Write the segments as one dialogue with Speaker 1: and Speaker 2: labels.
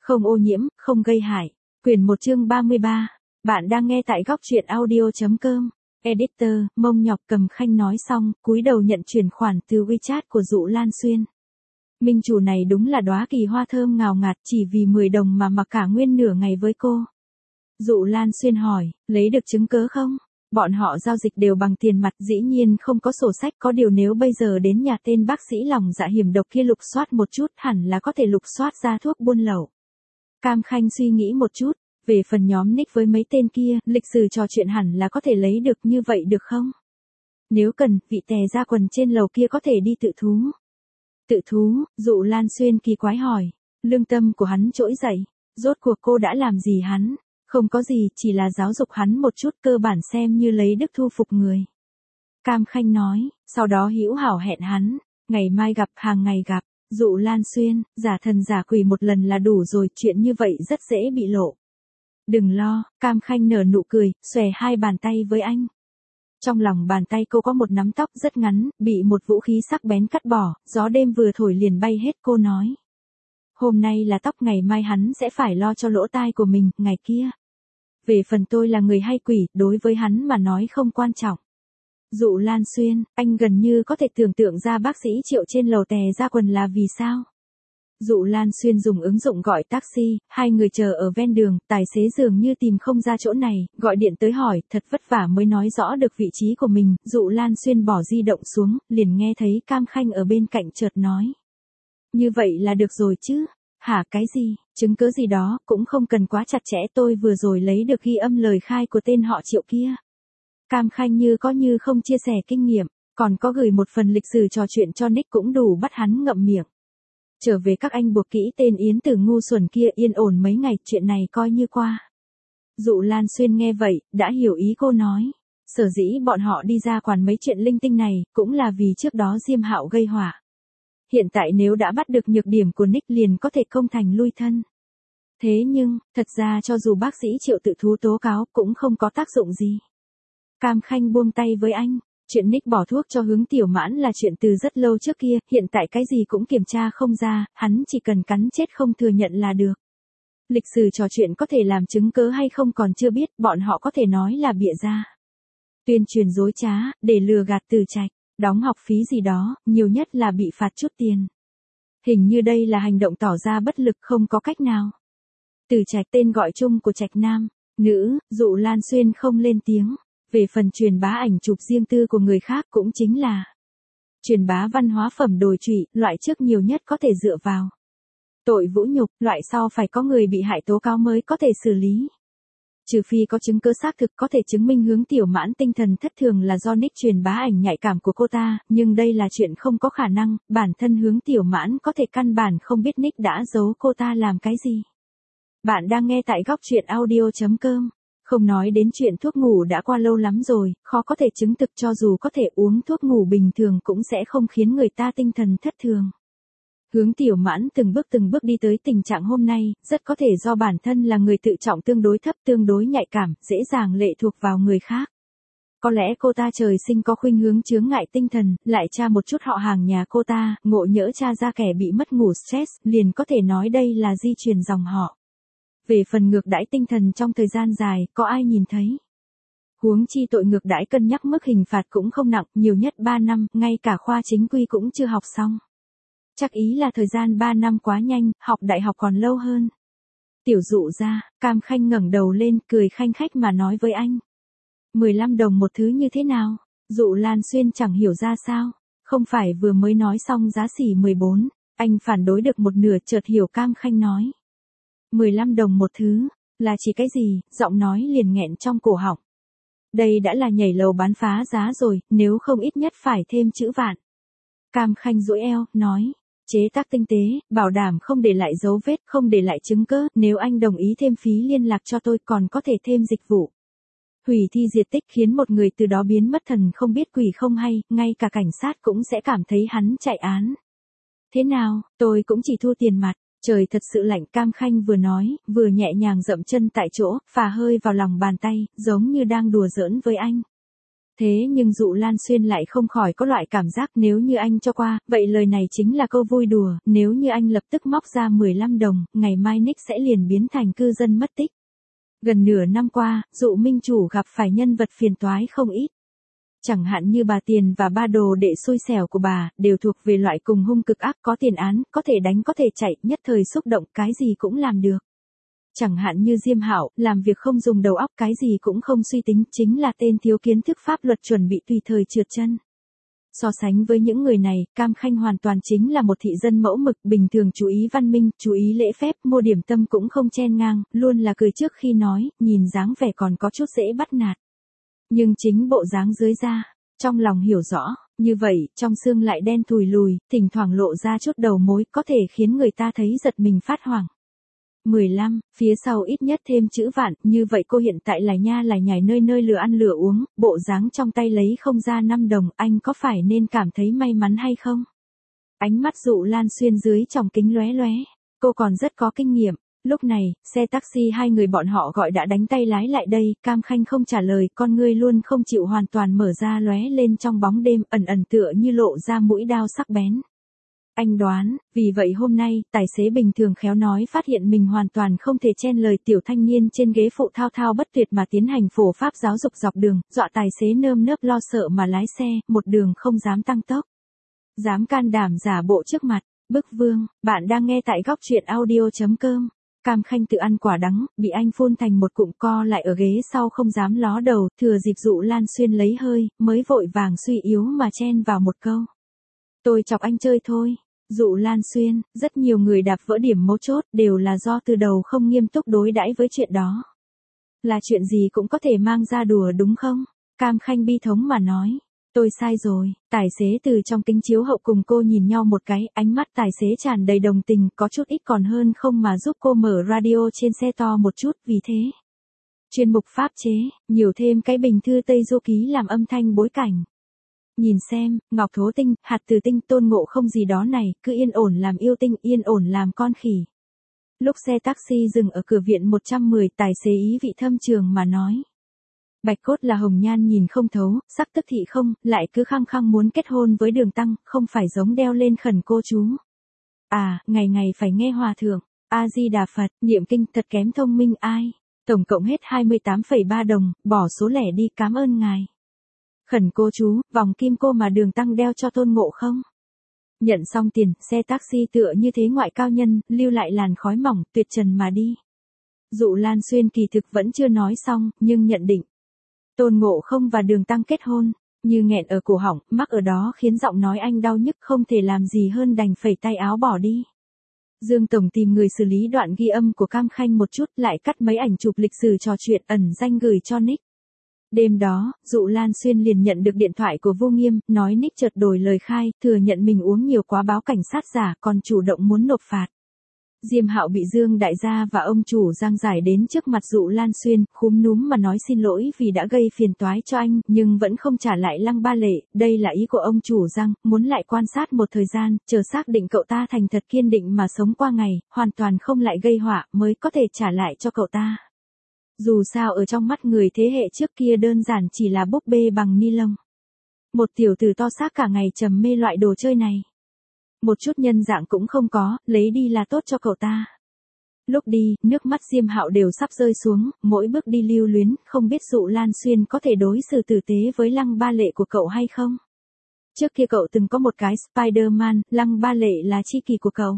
Speaker 1: Không ô nhiễm, không gây hại. Quyển 1 chương 33. Bạn đang nghe tại góc truyện audio.com. Editor, Mông Nhọc Cầm Khanh nói xong, cúi đầu nhận chuyển khoản từ WeChat của Dụ Lan Xuyên. Minh chủ này đúng là đóa kỳ hoa thơm ngào ngạt, chỉ vì 10 đồng mà mặc cả nguyên nửa ngày với cô. Dụ Lan Xuyên hỏi, lấy được chứng cớ không? Bọn họ giao dịch đều bằng tiền mặt, dĩ nhiên không có sổ sách, có điều nếu bây giờ đến nhà tên bác sĩ lòng dạ hiểm độc kia lục soát một chút hẳn là có thể lục soát ra thuốc buôn lậu. Cam Khanh suy nghĩ một chút, về phần nhóm Nick với mấy tên kia, lịch sử trò chuyện hẳn là có thể lấy được, như vậy được không? Nếu cần, vị tè ra quần trên lầu kia có thể đi tự thú. Tự thú, Dụ Lan Xuyên kỳ quái hỏi. Lương tâm của hắn trỗi dậy, rốt cuộc cô đã làm gì hắn? Không có gì, chỉ là giáo dục hắn một chút, cơ bản xem như lấy đức thu phục người. Cam Khanh nói, sau đó hữu hảo hẹn hắn, ngày mai gặp, hàng ngày gặp. Dụ Lan Xuyên, giả thần giả quỷ một lần là đủ rồi, chuyện như vậy rất dễ bị lộ. Đừng lo, Cam Khanh nở nụ cười, xòe hai bàn tay với anh. Trong lòng bàn tay cô có một nắm tóc rất ngắn, bị một vũ khí sắc bén cắt bỏ, gió đêm vừa thổi liền bay hết. Cô nói, hôm nay là tóc, ngày mai hắn sẽ phải lo cho lỗ tai của mình, ngày kia. Về phần tôi là người hay quỷ, đối với hắn mà nói không quan trọng. Dụ Lan Xuyên, anh gần như có thể tưởng tượng ra bác sĩ Triệu trên lầu tè ra quần là vì sao. Dụ Lan Xuyên dùng ứng dụng gọi taxi, hai người chờ ở ven đường, tài xế dường như tìm không ra chỗ này, gọi điện tới hỏi, thật vất vả mới nói rõ được vị trí của mình. Dụ Lan Xuyên bỏ di động xuống, liền nghe thấy Cam Khanh ở bên cạnh chợt nói. Như vậy là được rồi chứ? Hả, cái gì, chứng cứ gì đó, cũng không cần quá chặt chẽ, tôi vừa rồi lấy được ghi âm lời khai của tên họ Triệu kia. Cam Khanh như có như không chia sẻ kinh nghiệm, còn có gửi một phần lịch sử trò chuyện cho Nick cũng đủ bắt hắn ngậm miệng. Trở về các anh buộc kỹ tên Yến Tử ngu xuẩn kia, yên ổn mấy ngày, chuyện này coi như qua. Dụ Lan Xuyên nghe vậy, đã hiểu ý cô nói. Sở dĩ bọn họ đi ra quản mấy chuyện linh tinh này, cũng là vì trước đó Diêm Hạo gây họa. Hiện tại nếu đã bắt được nhược điểm của Nick liền có thể công thành lui thân. Thế nhưng, thật ra cho dù bác sĩ Triệu tự thú tố cáo cũng không có tác dụng gì. Cam Khanh buông tay với anh, chuyện Nick bỏ thuốc cho Hướng Tiểu Mãn là chuyện từ rất lâu trước kia, hiện tại cái gì cũng kiểm tra không ra, hắn chỉ cần cắn chết không thừa nhận là được. Lịch sử trò chuyện có thể làm chứng cớ hay không còn chưa biết, bọn họ có thể nói là bịa ra. Tuyên truyền dối trá, để lừa gạt Từ Trạch, đóng học phí gì đó, nhiều nhất là bị phạt chút tiền. Hình như đây là hành động tỏ ra bất lực, không có cách nào. Từ Trạch tên gọi chung của Trạch nam, nữ, Dụ Lan Xuyên không lên tiếng. Về phần truyền bá ảnh chụp riêng tư của người khác cũng chính là truyền bá văn hóa phẩm đồi trụy, loại trước nhiều nhất có thể dựa vào tội vũ nhục, loại sau phải có người bị hại tố cáo mới có thể xử lý. Trừ phi có chứng cứ xác thực có thể chứng minh Hướng Tiểu Mãn tinh thần thất thường là do Nick truyền bá ảnh nhạy cảm của cô ta, nhưng đây là chuyện không có khả năng, bản thân Hướng Tiểu Mãn có thể căn bản không biết Nick đã giấu cô ta làm cái gì. Bạn đang nghe tại góc truyện audio.com. Không nói đến chuyện thuốc ngủ đã qua lâu lắm rồi, khó có thể chứng thực, cho dù có thể uống thuốc ngủ bình thường cũng sẽ không khiến người ta tinh thần thất thường. Hướng Tiểu Mãn từng bước đi tới tình trạng hôm nay, rất có thể do bản thân là người tự trọng tương đối thấp, tương đối nhạy cảm, dễ dàng lệ thuộc vào người khác. Có lẽ cô ta trời sinh có khuynh hướng chướng ngại tinh thần, lại tra một chút họ hàng nhà cô ta, ngộ nhỡ tra ra kẻ bị mất ngủ stress, liền có thể nói đây là di truyền dòng họ. Về phần ngược đãi tinh thần trong thời gian dài, có ai nhìn thấy? Huống chi tội ngược đãi cân nhắc mức hình phạt cũng không nặng, nhiều nhất 3 năm, ngay cả khoa chính quy cũng chưa học xong. Chắc ý là thời gian 3 năm quá nhanh, học đại học còn lâu hơn. Tiểu Dụ ra, Cam Khanh ngẩng đầu lên, cười khanh khách mà nói với anh. 15 đồng một thứ như thế nào? Dụ Lan Xuyên chẳng hiểu ra sao, không phải vừa mới nói xong giá xỉ 14, anh phản đối được một nửa chợt hiểu Cam Khanh nói. 15 đồng một thứ, là chỉ cái gì, giọng nói liền nghẹn trong cổ họng. Đây đã là nhảy lầu bán phá giá rồi, nếu không ít nhất phải thêm chữ vạn. Cam Khanh duỗi eo, nói, chế tác tinh tế, bảo đảm không để lại dấu vết, không để lại chứng cứ, nếu anh đồng ý thêm phí liên lạc cho tôi còn có thể thêm dịch vụ. Hủy thi diệt tích khiến một người từ đó biến mất thần không biết quỷ không hay, ngay cả cảnh sát cũng sẽ cảm thấy hắn chạy án. Thế nào, tôi cũng chỉ thu tiền mặt. Trời thật sự lạnh, Cam Khanh vừa nói, vừa nhẹ nhàng dậm chân tại chỗ, phà hơi vào lòng bàn tay, giống như đang đùa giỡn với anh. Thế nhưng Dụ Lan Xuyên lại không khỏi có loại cảm giác nếu như anh cho qua, vậy lời này chính là câu vui đùa, nếu như anh lập tức móc ra 15 đồng, ngày mai Nick sẽ liền biến thành cư dân mất tích. Gần nửa năm qua, Dụ Minh Chủ gặp phải nhân vật phiền toái không ít. Chẳng hạn như bà Tiền và ba đồ đệ xui xẻo của bà, đều thuộc về loại cùng hung cực ác, có tiền án, có thể đánh có thể chạy, nhất thời xúc động, cái gì cũng làm được. Chẳng hạn như Diêm Hạo, làm việc không dùng đầu óc, cái gì cũng không suy tính, chính là tên thiếu kiến thức pháp luật, chuẩn bị tùy thời trượt chân. So sánh với những người này, Cam Khanh hoàn toàn chính là một thị dân mẫu mực, bình thường chú ý văn minh, chú ý lễ phép, mua điểm tâm cũng không chen ngang, luôn là cười trước khi nói, nhìn dáng vẻ còn có chút dễ bắt nạt. Nhưng chính bộ dáng dưới da, trong lòng hiểu rõ, như vậy, trong xương lại đen thùi lùi, thỉnh thoảng lộ ra chút đầu mối, có thể khiến người ta thấy giật mình phát hoảng. 15, phía sau ít nhất thêm chữ vạn, như vậy cô hiện tại lải nha lải nhải nơi nơi lừa ăn lừa uống, bộ dáng trong tay lấy không ra 5 đồng, anh có phải nên cảm thấy may mắn hay không? Ánh mắt Dụ Lan Xuyên dưới tròng kính lóe lóe, cô còn rất có kinh nghiệm. Lúc này, xe taxi hai người bọn họ gọi đã đánh tay lái lại đây, Cam Khanh không trả lời, con ngươi luôn không chịu hoàn toàn mở ra lóe lên trong bóng đêm, ẩn ẩn tựa như lộ ra mũi đao sắc bén. Anh đoán, vì vậy hôm nay, tài xế bình thường khéo nói phát hiện mình hoàn toàn không thể chen lời tiểu thanh niên trên ghế phụ thao thao bất tuyệt mà tiến hành phổ pháp giáo dục dọc đường, dọa tài xế nơm nớp lo sợ mà lái xe, một đường không dám tăng tốc. Dám can đảm giả bộ trước mặt, bức vương, bạn đang nghe tại góc truyện audio.com. Cam Khanh tự ăn quả đắng, bị anh phun thành một cụm co lại ở ghế sau không dám ló đầu, thừa dịp Dụ Lan Xuyên lấy hơi, mới vội vàng suy yếu mà chen vào một câu. Tôi chọc anh chơi thôi. Dụ Lan Xuyên, rất nhiều người đạp vỡ điểm mấu chốt, đều là do từ đầu không nghiêm túc đối đãi với chuyện đó. Là chuyện gì cũng có thể mang ra đùa đúng không? Cam Khanh bi thống mà nói. Tôi sai rồi, tài xế từ trong kính chiếu hậu cùng cô nhìn nhau một cái, ánh mắt tài xế tràn đầy đồng tình, có chút ít còn hơn không mà giúp cô mở radio trên xe to một chút, vì thế. Chuyên mục pháp chế, nhiều thêm cái bình thư Tây Du Ký làm âm thanh bối cảnh. Nhìn xem, ngọc thố tinh, hạt từ tinh, tôn ngộ không gì đó này, cứ yên ổn làm yêu tinh, yên ổn làm con khỉ. Lúc xe taxi dừng ở cửa viện 110, tài xế ý vị thâm trường mà nói. Bạch cốt là hồng nhan nhìn không thấu, sắc tức thị không, lại cứ khăng khăng muốn kết hôn với Đường Tăng, không phải giống đeo lên khẩn cô chú. À, ngày ngày phải nghe hòa thượng, A-di-đà Phật, niệm kinh thật kém thông minh ai. Tổng cộng hết 28,3 đồng, bỏ số lẻ đi, cảm ơn ngài. Khẩn cô chú, vòng kim cô mà Đường Tăng đeo cho Tôn Ngộ không. Nhận xong tiền, xe taxi tựa như thế ngoại cao nhân, lưu lại làn khói mỏng, tuyệt trần mà đi. Dụ Lan Xuyên kỳ thực vẫn chưa nói xong, nhưng nhận định. Tôn Ngộ không và Đường Tăng kết hôn, như nghẹn ở cổ họng, mắc ở đó khiến giọng nói anh đau nhức không thể làm gì hơn đành phẩy tay áo bỏ đi. Dương Tổng tìm người xử lý đoạn ghi âm của Cam Khanh một chút, lại cắt mấy ảnh chụp lịch sử trò chuyện ẩn danh gửi cho Nick. Đêm đó, Dụ Lan Xuyên liền nhận được điện thoại của Vô Nghiêm, nói Nick chợt đổi lời khai, thừa nhận mình uống nhiều quá báo cảnh sát giả, còn chủ động muốn nộp phạt. Diêm Hạo bị Dương Đại Gia và ông chủ Giang giải đến trước mặt Dụ Lan Xuyên, khúm núm mà nói xin lỗi vì đã gây phiền toái cho anh, nhưng vẫn không trả lại Lăng Ba Lệ, đây là ý của ông chủ Giang, muốn lại quan sát một thời gian, chờ xác định cậu ta thành thật kiên định mà sống qua ngày, hoàn toàn không lại gây họa, mới có thể trả lại cho cậu ta. Dù sao ở trong mắt người thế hệ trước kia đơn giản chỉ là búp bê bằng ni lông. Một tiểu tử to xác cả ngày trầm mê loại đồ chơi này. Một chút nhân dạng cũng không có, lấy đi là tốt cho cậu ta. Lúc đi, nước mắt Diêm Hạo đều sắp rơi xuống, mỗi bước đi lưu luyến, không biết Dụ Lan Xuyên có thể đối xử tử tế với Lăng Ba Lệ của cậu hay không. Trước kia cậu từng có một cái Spider-Man, Lăng Ba Lệ là tri kỷ của cậu.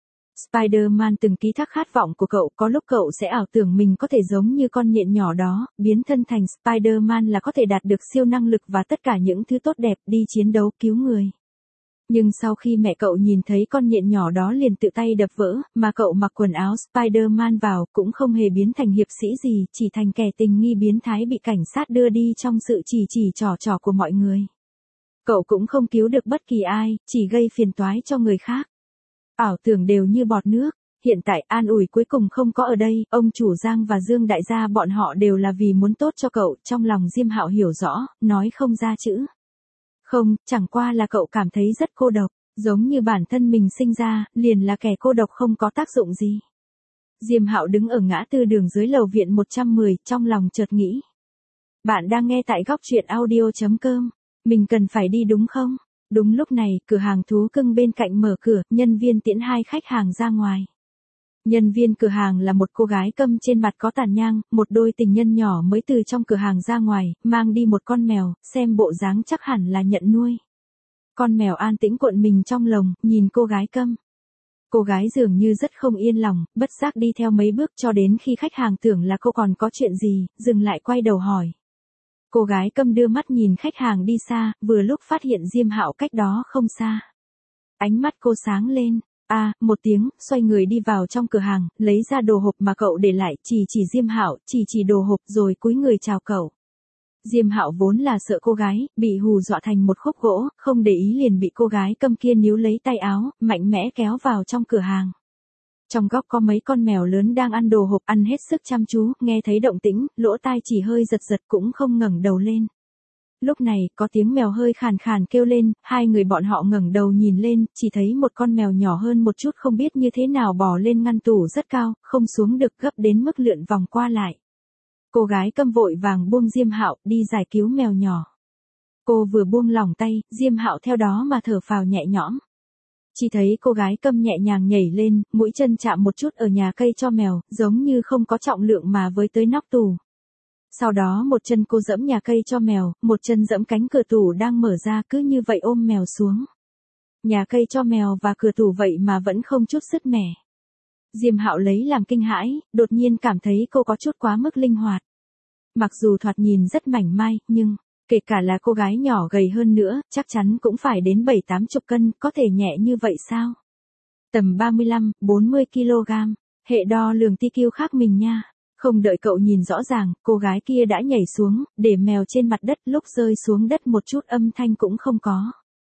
Speaker 1: Spider-Man từng ký thác khát vọng của cậu, có lúc cậu sẽ ảo tưởng mình có thể giống như con nhện nhỏ đó, biến thân thành Spider-Man là có thể đạt được siêu năng lực và tất cả những thứ tốt đẹp đi chiến đấu cứu người. Nhưng sau khi mẹ cậu nhìn thấy con nhện nhỏ đó liền tự tay đập vỡ, mà cậu mặc quần áo Spider-Man vào cũng không hề biến thành hiệp sĩ gì, chỉ thành kẻ tình nghi biến thái bị cảnh sát đưa đi trong sự chỉ trò của mọi người. Cậu cũng không cứu được bất kỳ ai, chỉ gây phiền toái cho người khác. Ảo tưởng đều như bọt nước, hiện tại an ủi cuối cùng không có ở đây, ông chủ Giang và Dương Đại Gia bọn họ đều là vì muốn tốt cho cậu, trong lòng Diêm Hạo hiểu rõ, nói không ra chữ. Không, chẳng qua là cậu cảm thấy rất cô độc, giống như bản thân mình sinh ra, liền là kẻ cô độc không có tác dụng gì. Diêm Hạo đứng ở ngã tư đường dưới lầu viện 110, trong lòng chợt nghĩ. Bạn đang nghe tại góc truyện audio.com. Mình cần phải đi đúng không? Đúng lúc này, cửa hàng thú cưng bên cạnh mở cửa, nhân viên tiễn hai khách hàng ra ngoài. Nhân viên cửa hàng là một cô gái câm trên mặt có tàn nhang, một đôi tình nhân nhỏ mới từ trong cửa hàng ra ngoài, mang đi một con mèo, xem bộ dáng chắc hẳn là nhận nuôi. Con mèo an tĩnh cuộn mình trong lồng, nhìn cô gái câm. Cô gái dường như rất không yên lòng, bất giác đi theo mấy bước cho đến khi khách hàng tưởng là cô còn có chuyện gì, dừng lại quay đầu hỏi. Cô gái câm đưa mắt nhìn khách hàng đi xa, vừa lúc phát hiện Diêm Hạo cách đó không xa. Ánh mắt cô sáng lên, một tiếng, xoay người đi vào trong cửa hàng, lấy ra đồ hộp mà cậu để lại, chỉ Diêm Hạo, chỉ đồ hộp rồi cúi người chào cậu. Diêm Hạo vốn là sợ cô gái, bị hù dọa thành một khúc gỗ, không để ý liền bị cô gái câm kia níu lấy tay áo, mạnh mẽ kéo vào trong cửa hàng. Trong góc có mấy con mèo lớn đang ăn đồ hộp, ăn hết sức chăm chú, nghe thấy động tĩnh, lỗ tai chỉ hơi giật giật cũng không ngẩng đầu lên. Lúc này, có tiếng mèo hơi khàn khàn kêu lên, hai người bọn họ ngẩng đầu nhìn lên, chỉ thấy một con mèo nhỏ hơn một chút không biết như thế nào bò lên ngăn tủ rất cao, không xuống được gấp đến mức lượn vòng qua lại. Cô gái câm vội vàng buông Diêm Hạo, đi giải cứu mèo nhỏ. Cô vừa buông lỏng tay, Diêm Hạo theo đó mà thở phào nhẹ nhõm. Chỉ thấy cô gái câm nhẹ nhàng nhảy lên, mũi chân chạm một chút ở nhà cây cho mèo, giống như không có trọng lượng mà với tới nóc tủ. Sau đó một chân cô giẫm nhà cây cho mèo, một chân giẫm cánh cửa tủ đang mở ra, cứ như vậy ôm mèo xuống. Nhà cây cho mèo và cửa tủ vậy mà vẫn không chút sứt mẻ. Diêm Hạo lấy làm kinh hãi, đột nhiên cảm thấy cô có chút quá mức linh hoạt. Mặc dù thoạt nhìn rất mảnh mai, nhưng, kể cả là cô gái nhỏ gầy hơn nữa, chắc chắn cũng phải đến 7-80 cân, có thể nhẹ như vậy sao? Tầm 35-40 kg, hệ đo lường TQ khác mình nha. Không đợi cậu nhìn rõ ràng, cô gái kia đã nhảy xuống, để mèo trên mặt đất, lúc rơi xuống đất một chút âm thanh cũng không có.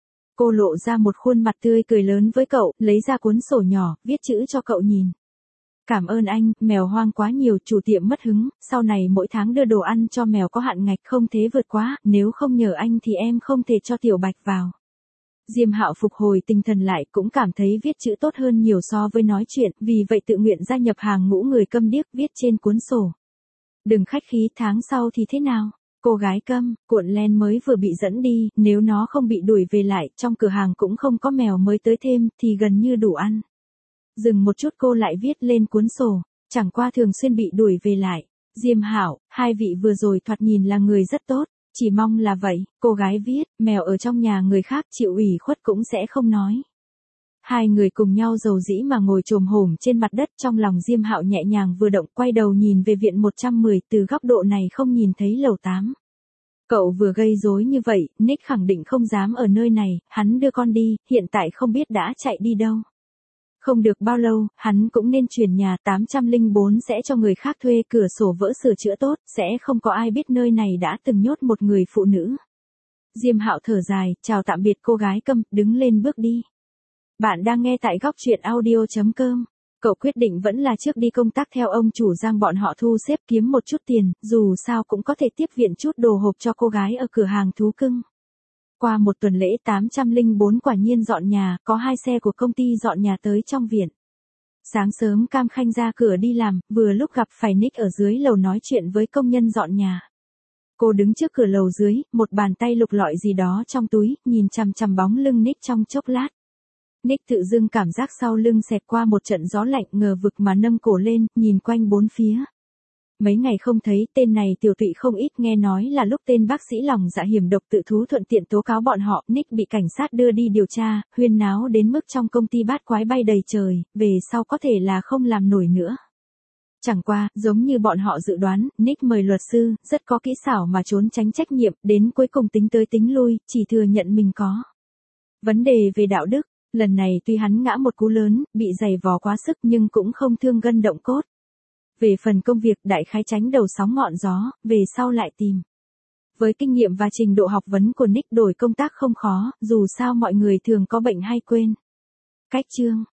Speaker 1: Cô lộ ra một khuôn mặt tươi cười lớn với cậu, lấy ra cuốn sổ nhỏ, viết chữ cho cậu nhìn. Cảm ơn anh, mèo hoang quá nhiều, chủ tiệm mất hứng, sau này mỗi tháng đưa đồ ăn cho mèo có hạn ngạch, không thế vượt quá, nếu không nhờ anh thì em không thể cho Tiểu Bạch vào. Diêm Hạo phục hồi tinh thần lại, cũng cảm thấy viết chữ tốt hơn nhiều so với nói chuyện, vì vậy tự nguyện gia nhập hàng ngũ người câm điếc, viết trên cuốn sổ. Đừng khách khí, tháng sau thì thế nào? Cô gái câm, cuộn len mới vừa bị dẫn đi, nếu nó không bị đuổi về lại, trong cửa hàng cũng không có mèo mới tới thêm, thì gần như đủ ăn. Dừng một chút cô lại viết lên cuốn sổ, chẳng qua thường xuyên bị đuổi về lại. Diêm Hạo, hai vị vừa rồi thoạt nhìn là người rất tốt, chỉ mong là vậy. Cô gái viết, mèo ở trong nhà người khác chịu ủy khuất cũng sẽ không nói. Hai người cùng nhau dầu dĩ mà ngồi chồm hổm trên mặt đất, trong lòng Diêm Hạo nhẹ nhàng vừa động, quay đầu nhìn về viện 110, từ góc độ này không nhìn thấy lầu 8. Cậu vừa gây rối như vậy, Nick khẳng định không dám ở nơi này, hắn đưa con đi, hiện tại không biết đã chạy đi đâu. Không được bao lâu, hắn cũng nên chuyển nhà. 804 sẽ cho người khác thuê, cửa sổ vỡ sửa chữa tốt, sẽ không có ai biết nơi này đã từng nhốt một người phụ nữ. Diêm Hạo thở dài, chào tạm biệt cô gái câm, đứng lên bước đi. Bạn đang nghe tại góc truyện audio.com. Cậu quyết định vẫn là trước đi công tác theo ông chủ Giang bọn họ thu xếp kiếm một chút tiền, dù sao cũng có thể tiếp viện chút đồ hộp cho cô gái ở cửa hàng thú cưng. Qua một tuần lễ 804 quả nhiên dọn nhà, có 2 xe của công ty dọn nhà tới trong viện. Sáng sớm Cam Khanh ra cửa đi làm, vừa lúc gặp phải Nick ở dưới lầu nói chuyện với công nhân dọn nhà. Cô đứng trước cửa lầu dưới, một bàn tay lục lọi gì đó trong túi, nhìn chằm chằm bóng lưng Nick trong chốc lát. Nick tự dưng cảm giác sau lưng xẹt qua một trận gió lạnh, ngờ vực mà nâng cổ lên, nhìn quanh bốn phía. Mấy ngày không thấy, tên này tiểu tụy không ít, nghe nói là lúc tên bác sĩ lòng dạ hiểm độc tự thú thuận tiện tố cáo bọn họ. Nick bị cảnh sát đưa đi điều tra, huyên náo đến mức trong công ty bát quái bay đầy trời, về sau có thể là không làm nổi nữa. Chẳng qua, giống như bọn họ dự đoán, Nick mời luật sư, rất có kỹ xảo mà trốn tránh trách nhiệm, đến cuối cùng tính tới tính lui, chỉ thừa nhận mình có vấn đề về đạo đức. Lần này tuy hắn ngã một cú lớn, bị giày vò quá sức nhưng cũng không thương gân động cốt. Về phần công việc, đại khái tránh đầu sóng ngọn gió, về sau lại tìm. Với kinh nghiệm và trình độ học vấn của Nick, đổi công tác không khó, dù sao mọi người thường có bệnh hay quên. Cách chương